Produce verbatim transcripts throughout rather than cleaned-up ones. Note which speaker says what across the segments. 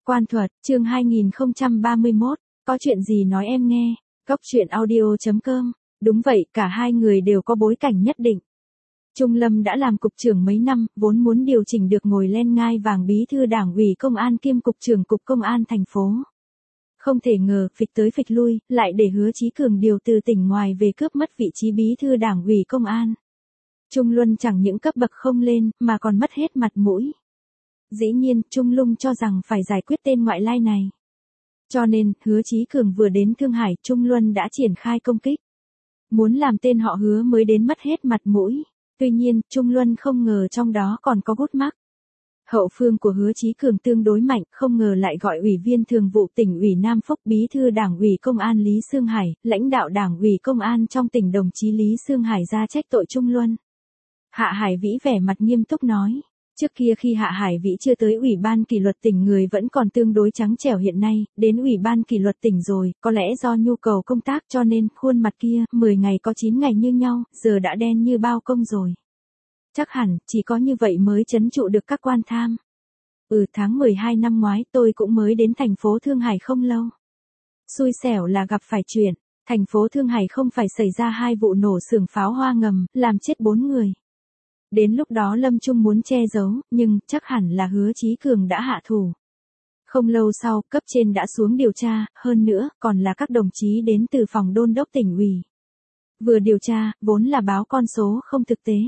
Speaker 1: Quan thuật, chương hai nghìn không trăm ba mươi mốt, có chuyện gì nói em nghe, Cóc truyện audio chấm com, đúng vậy, cả hai người đều có bối cảnh nhất định. Trung Lâm đã làm cục trưởng mấy năm, vốn muốn điều chỉnh được ngồi lên ngai vàng bí thư đảng ủy công an kiêm cục trưởng cục công an thành phố. Không thể ngờ, phịch tới phịch lui, lại để Hứa Chí Cường điều từ tỉnh ngoài về cướp mất vị trí bí thư đảng ủy công an. Trung Luân chẳng những cấp bậc không lên, mà còn mất hết mặt mũi. Dĩ nhiên, Trung Lung cho rằng phải giải quyết tên ngoại lai này. Cho nên, Hứa Chí Cường vừa đến Thương Hải, Trung Luân đã triển khai công kích. Muốn làm tên họ Hứa mới đến mất hết mặt mũi. Tuy nhiên, Trung Luân không ngờ trong đó còn có gút mắc. Hậu phương của Hứa Chí Cường tương đối mạnh, không ngờ lại gọi Ủy viên Thường vụ tỉnh ủy Nam Phúc, Bí thư Đảng ủy Công an Lý Sương Hải, lãnh đạo Đảng ủy Công an trong tỉnh đồng chí Lý Sương Hải ra trách tội Trung Luân. Hạ Hải Vĩ vẻ mặt nghiêm túc nói. Trước kia khi Hạ Hải Vĩ chưa tới Ủy ban kỷ luật tỉnh người vẫn còn tương đối trắng trẻo, hiện nay, đến Ủy ban kỷ luật tỉnh rồi, có lẽ do nhu cầu công tác cho nên khuôn mặt kia, mười ngày có chín ngày như nhau, giờ đã đen như bao công rồi. Chắc hẳn, chỉ có như vậy mới trấn trụ được các quan tham. Ừ, tháng mười hai năm ngoái tôi cũng mới đến thành phố Thương Hải không lâu. Xui xẻo là gặp phải chuyện, thành phố Thương Hải không phải xảy ra hai vụ nổ xưởng pháo hoa ngầm, làm chết bốn người. Đến lúc đó Lâm Trung muốn che giấu, nhưng chắc hẳn là Hứa Chí Cường đã hạ thủ. Không lâu sau, cấp trên đã xuống điều tra, hơn nữa, còn là các đồng chí đến từ phòng đôn đốc tỉnh ủy. Vừa điều tra, vốn là báo con số không thực tế.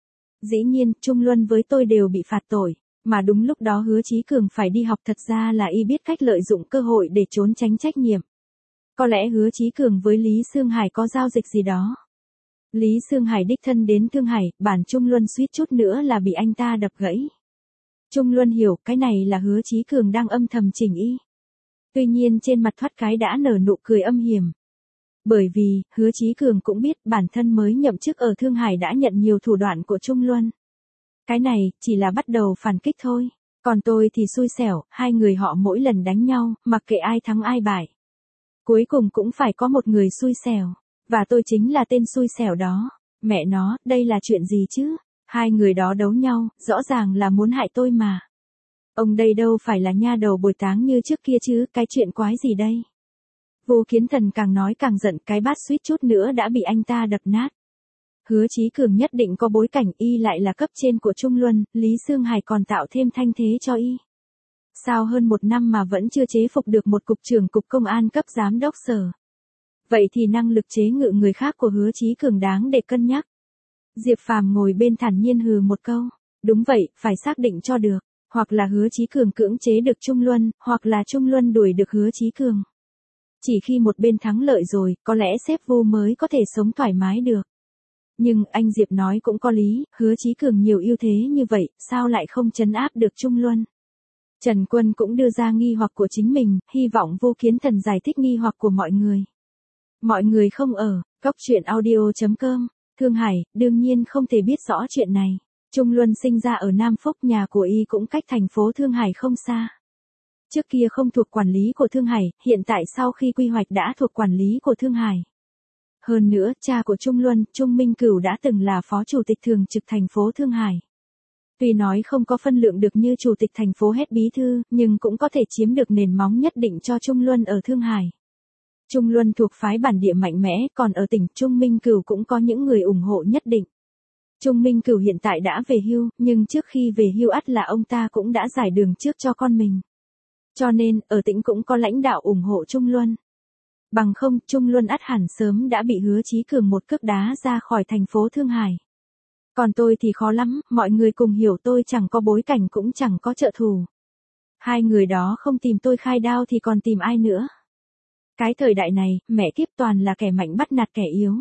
Speaker 1: Dĩ nhiên, Trung Luân với tôi đều bị phạt tội, mà đúng lúc đó Hứa Chí Cường phải đi học, thật ra là y biết cách lợi dụng cơ hội để trốn tránh trách nhiệm. Có lẽ Hứa Chí Cường với Lý Sương Hải có giao dịch gì đó. Lý Sương Hải đích thân đến Thương Hải, bản Trung Luân suýt chút nữa là bị anh ta đập gãy. Trung Luân hiểu, cái này là Hứa Chí Cường đang âm thầm chỉnh y. Tuy nhiên trên mặt thoát cái đã nở nụ cười âm hiểm. Bởi vì, Hứa Chí Cường cũng biết bản thân mới nhậm chức ở Thương Hải đã nhận nhiều thủ đoạn của Trung Luân. Cái này, chỉ là bắt đầu phản kích thôi. Còn tôi thì xui xẻo, hai người họ mỗi lần đánh nhau, mặc kệ ai thắng ai bại. Cuối cùng cũng phải có một người xui xẻo. Và tôi chính là tên xui xẻo đó. Mẹ nó, đây là chuyện gì chứ? Hai người đó đấu nhau, rõ ràng là muốn hại tôi mà. Ông đây đâu phải là nha đầu bồi táng như trước kia chứ, cái chuyện quái gì đây? Vô Kiến Thần càng nói càng giận, cái bát suýt chút nữa đã bị anh ta đập nát. Hứa Chí Cường nhất định có bối cảnh, y lại là cấp trên của Trung Luân, Lý Sương Hải còn tạo thêm thanh thế cho y. Sao hơn một năm mà vẫn chưa chế phục được một cục trưởng cục công an cấp giám đốc sở? Vậy thì năng lực chế ngự người khác của Hứa Chí Cường đáng để cân nhắc. Diệp Phàm ngồi bên thản nhiên hừ một câu. Đúng vậy, phải xác định cho được. Hoặc là Hứa Chí Cường cưỡng chế được Trung Luân, hoặc là Trung Luân đuổi được Hứa Chí Cường. Chỉ khi một bên thắng lợi rồi, có lẽ sếp Vu mới có thể sống thoải mái được. Nhưng, anh Diệp nói cũng có lý, Hứa Chí Cường nhiều ưu thế như vậy, sao lại không trấn áp được Trung Luân? Trần Quân cũng đưa ra nghi hoặc của chính mình, hy vọng Vô Kiến Thần giải thích nghi hoặc của mọi người. Mọi người không ở, Cóc truyện audio chấm com, Thương Hải, đương nhiên không thể biết rõ chuyện này. Trung Luân sinh ra ở Nam Phúc, nhà của y cũng cách thành phố Thương Hải không xa. Trước kia không thuộc quản lý của Thương Hải, hiện tại sau khi quy hoạch đã thuộc quản lý của Thương Hải. Hơn nữa, cha của Trung Luân, Trung Minh Cửu đã từng là phó chủ tịch thường trực thành phố Thương Hải. Tuy nói không có phân lượng được như chủ tịch thành phố hết bí thư, nhưng cũng có thể chiếm được nền móng nhất định cho Trung Luân ở Thương Hải. Trung Luân thuộc phái bản địa mạnh mẽ, còn ở tỉnh Trung Minh Cửu cũng có những người ủng hộ nhất định. Trung Minh Cửu hiện tại đã về hưu, nhưng trước khi về hưu ắt là ông ta cũng đã giải đường trước cho con mình. Cho nên, ở tỉnh cũng có lãnh đạo ủng hộ Trung Luân. Bằng không, Trung Luân ắt hẳn sớm đã bị Hứa Chí Cường một cước đá ra khỏi thành phố Thương Hải. Còn tôi thì khó lắm, mọi người cùng hiểu tôi chẳng có bối cảnh cũng chẳng có trợ thủ. Hai người đó không tìm tôi khai đao thì còn tìm ai nữa? Cái thời đại này, mẹ kiếp toàn là kẻ mạnh bắt nạt kẻ yếu.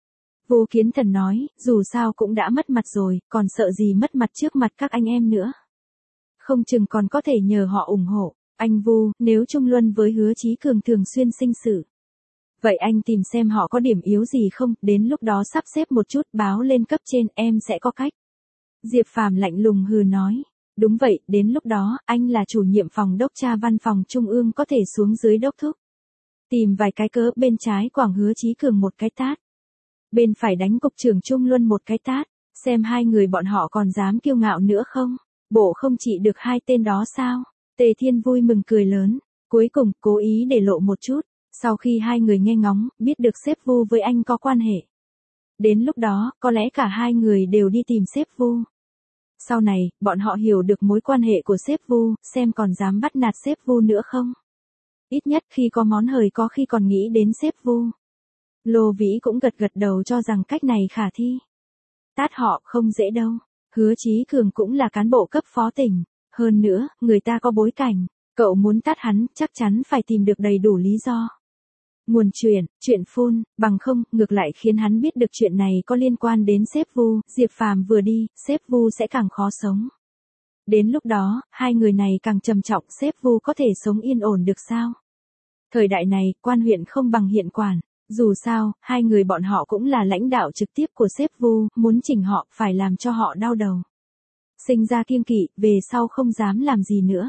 Speaker 1: Vô Kiến Thần nói, dù sao cũng đã mất mặt rồi, còn sợ gì mất mặt trước mặt các anh em nữa. Không chừng còn có thể nhờ họ ủng hộ. Anh Vu, nếu Trung Luân với Hứa Chí Cường thường xuyên sinh sự. Vậy anh tìm xem họ có điểm yếu gì không, đến lúc đó sắp xếp một chút, báo lên cấp trên, em sẽ có cách. Diệp Phàm lạnh lùng hừ nói. Đúng vậy, đến lúc đó, anh là chủ nhiệm phòng đốc tra văn phòng Trung ương có thể xuống dưới đốc thúc. Tìm vài cái cớ, bên trái quảng Hứa Chí Cường một cái tát. Bên phải đánh cục trưởng Trung Luân một cái tát, xem hai người bọn họ còn dám kiêu ngạo nữa không? Bộ không trị được hai tên đó sao? T Tề Thiên vui mừng cười lớn, cuối cùng cố ý để lộ một chút, sau khi hai người nghe ngóng, biết được sếp Vu với anh có quan hệ. Đến lúc đó, có lẽ cả hai người đều đi tìm sếp Vu. Sau này, bọn họ hiểu được mối quan hệ của sếp Vu, xem còn dám bắt nạt sếp Vu nữa không. Ít nhất khi có món hời có khi còn nghĩ đến sếp Vu. Lô Vĩ cũng gật gật đầu cho rằng cách này khả thi. Tát họ không dễ đâu, Hứa Chí Cường cũng là cán bộ cấp phó tỉnh, hơn nữa, người ta có bối cảnh, cậu muốn tát hắn, chắc chắn phải tìm được đầy đủ lý do. Nguồn chuyện, chuyện phun, bằng không, ngược lại khiến hắn biết được chuyện này có liên quan đến sếp Vu, Diệp Phàm vừa đi, sếp Vu sẽ càng khó sống. Đến lúc đó, hai người này càng trầm trọng, sếp Vu có thể sống yên ổn được sao? Thời đại này, quan huyện không bằng hiện quản, dù sao, hai người bọn họ cũng là lãnh đạo trực tiếp của sếp Vu, muốn chỉnh họ phải làm cho họ đau đầu. Sinh ra kiêng kỵ, về sau không dám làm gì nữa.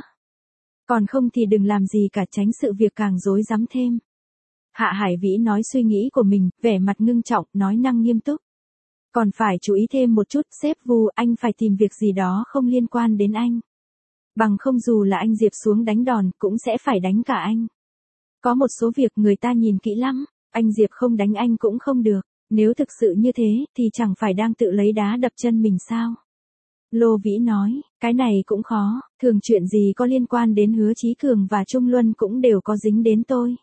Speaker 1: Còn không thì đừng làm gì cả, tránh sự việc càng rối rắm thêm. Hạ Hải Vĩ nói suy nghĩ của mình, vẻ mặt ngưng trọng, nói năng nghiêm túc. Còn phải chú ý thêm một chút, sếp Vu, anh phải tìm việc gì đó không liên quan đến anh. Bằng không dù là anh Diệp xuống đánh đòn, cũng sẽ phải đánh cả anh. Có một số việc người ta nhìn kỹ lắm, anh Diệp không đánh anh cũng không được, nếu thực sự như thế, thì chẳng phải đang tự lấy đá đập chân mình sao? Lô Vĩ nói, cái này cũng khó, thường chuyện gì có liên quan đến Hứa Chí Cường và Trung Luân cũng đều có dính đến tôi.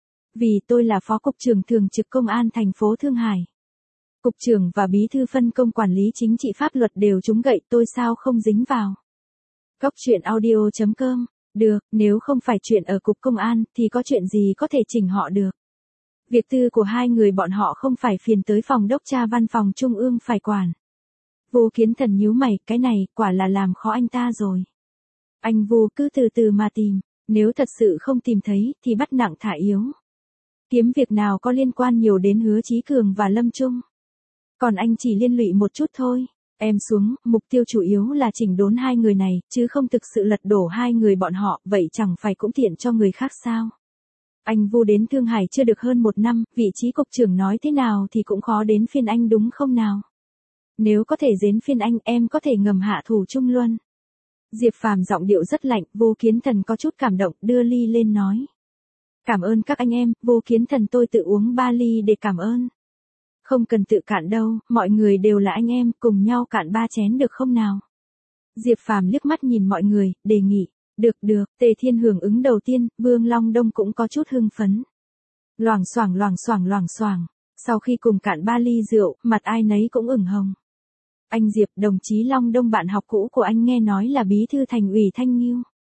Speaker 1: Vì tôi là phó cục trưởng thường trực công an thành phố Thương Hải. Cục trưởng và bí thư phân công quản lý chính trị pháp luật đều trúng gậy, tôi sao không dính vào. Góc chuyện audio chấm com, được, nếu không phải chuyện ở cục công an, thì có chuyện gì có thể chỉnh họ được. Việc tư của hai người bọn họ không phải phiền tới phòng đốc tra văn phòng trung ương phải quản. Vu Kiến Thần nhíu mày, cái này, quả là làm khó anh ta rồi. Anh Vu cứ từ từ mà tìm, nếu thật sự không tìm thấy, thì bắt nặng thả yếu. Kiếm việc nào có liên quan nhiều đến Hứa Chí Cường và Lâm Trung. Còn anh chỉ liên lụy một chút thôi. Em xuống, mục tiêu chủ yếu là chỉnh đốn hai người này, chứ không thực sự lật đổ hai người bọn họ, vậy chẳng phải cũng tiện cho người khác sao. Anh Vu đến Thương Hải chưa được hơn một năm, vị trí cục trưởng nói thế nào thì cũng khó đến phiên anh đúng không nào. Nếu có thể đến phiên anh, em có thể ngầm hạ thủ Trung Luân. Diệp Phàm giọng điệu rất lạnh, Vu Kiến Thần có chút cảm động, đưa ly lên nói. Cảm ơn các anh em, Vu Kiến Thần tôi tự uống ba ly để cảm ơn. Không cần tự cạn đâu, mọi người đều là anh em, cùng nhau cạn ba chén được không nào? Diệp Phàm liếc mắt nhìn mọi người, đề nghị. Được được, Tề Thiên hưởng ứng đầu tiên, Vương Long Đông cũng có chút hưng phấn. Loảng xoảng loảng xoảng loảng xoảng, sau khi cùng cạn ba ly rượu, mặt ai nấy cũng ửng hồng. Anh Diệp, đồng chí Long Đông bạn học cũ của anh nghe nói là bí thư thành ủy Thanh Nhiêu.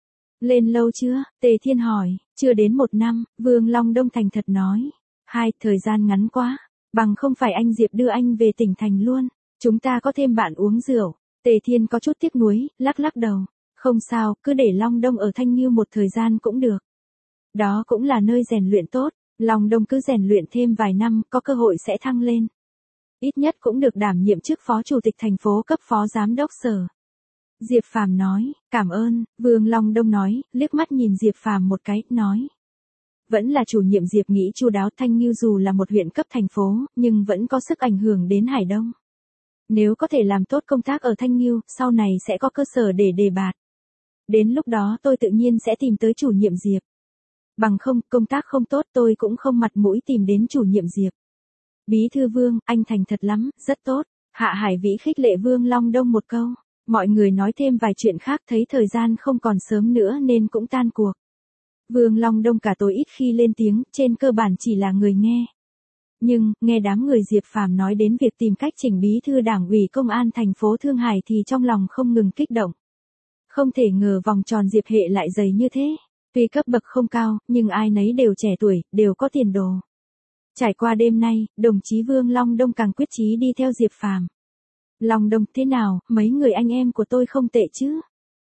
Speaker 1: Lên lâu chưa? Tề Thiên hỏi, chưa đến một năm, Vương Long Đông thành thật nói. Hai, thời gian ngắn quá, bằng không phải anh Diệp đưa anh về tỉnh thành luôn, chúng ta có thêm bạn uống rượu. Tề Thiên có chút tiếc nuối, lắc lắc đầu. Không sao, cứ để Long Đông ở Thanh Nhiêu một thời gian cũng được. Đó cũng là nơi rèn luyện tốt, Long Đông cứ rèn luyện thêm vài năm, có cơ hội sẽ thăng lên. Ít nhất cũng được đảm nhiệm chức phó chủ tịch thành phố cấp phó giám đốc sở. Diệp Phàm nói, cảm ơn, Vương Long Đông nói, liếc mắt nhìn Diệp Phàm một cái, nói. Vẫn là chủ nhiệm Diệp nghĩ chu đáo, Thanh Nhiêu dù là một huyện cấp thành phố, nhưng vẫn có sức ảnh hưởng đến Hải Đông. Nếu có thể làm tốt công tác ở Thanh Nhiêu, sau này sẽ có cơ sở để đề bạt. Đến lúc đó tôi tự nhiên sẽ tìm tới chủ nhiệm Diệp. Bằng không, công tác không tốt tôi cũng không mặt mũi tìm đến chủ nhiệm Diệp. Bí thư Vương, anh thành thật lắm, rất tốt. Hạ Hải Vĩ khích lệ Vương Long Đông một câu. Mọi người nói thêm vài chuyện khác, thấy thời gian không còn sớm nữa nên cũng tan cuộc. Vương Long Đông cả tối ít khi lên tiếng, trên cơ bản chỉ là người nghe. Nhưng, nghe đám người Diệp Phàm nói đến việc tìm cách chỉnh bí thư đảng ủy công an thành phố Thương Hải thì trong lòng không ngừng kích động. Không thể ngờ vòng tròn Diệp hệ lại dày như thế. Tuy cấp bậc không cao, nhưng ai nấy đều trẻ tuổi, đều có tiền đồ. Trải qua đêm nay, đồng chí Vương Long Đông càng quyết chí đi theo Diệp Phàm. Long Đông, thế nào, mấy người anh em của tôi không tệ chứ?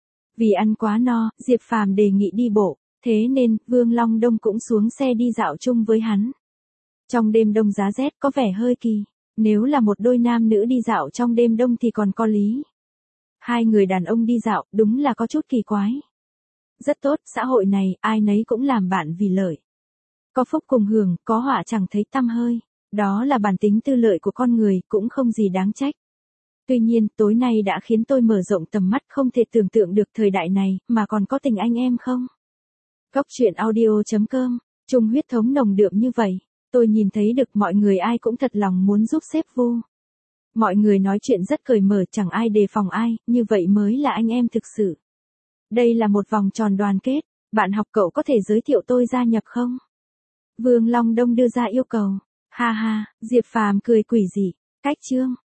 Speaker 1: Vì ăn quá no, Diệp Phàm đề nghị đi bộ, thế nên, Vương Long Đông cũng xuống xe đi dạo chung với hắn. Trong đêm đông giá rét có vẻ hơi kỳ, nếu là một đôi nam nữ đi dạo trong đêm đông thì còn có lý. Hai người đàn ông đi dạo, đúng là có chút kỳ quái. Rất tốt, xã hội này, ai nấy cũng làm bạn vì lợi. Có phúc cùng hưởng, có họa chẳng thấy tăm hơi. Đó là bản tính tư lợi của con người, cũng không gì đáng trách. Tuy nhiên, tối nay đã khiến tôi mở rộng tầm mắt, không thể tưởng tượng được thời đại này, mà còn có tình anh em không? Góc truyện audio chấm com, chung huyết thống nồng đượm như vậy, tôi nhìn thấy được mọi người ai cũng thật lòng muốn giúp sếp Vu. Mọi người nói chuyện rất cởi mở, chẳng ai đề phòng ai, như vậy mới là anh em thực sự. Đây là một vòng tròn đoàn kết, bạn học cậu có thể giới thiệu tôi gia nhập không? Vương Long Đông đưa ra yêu cầu. Ha ha, Diệp Phàm cười quỷ dị, cách chương.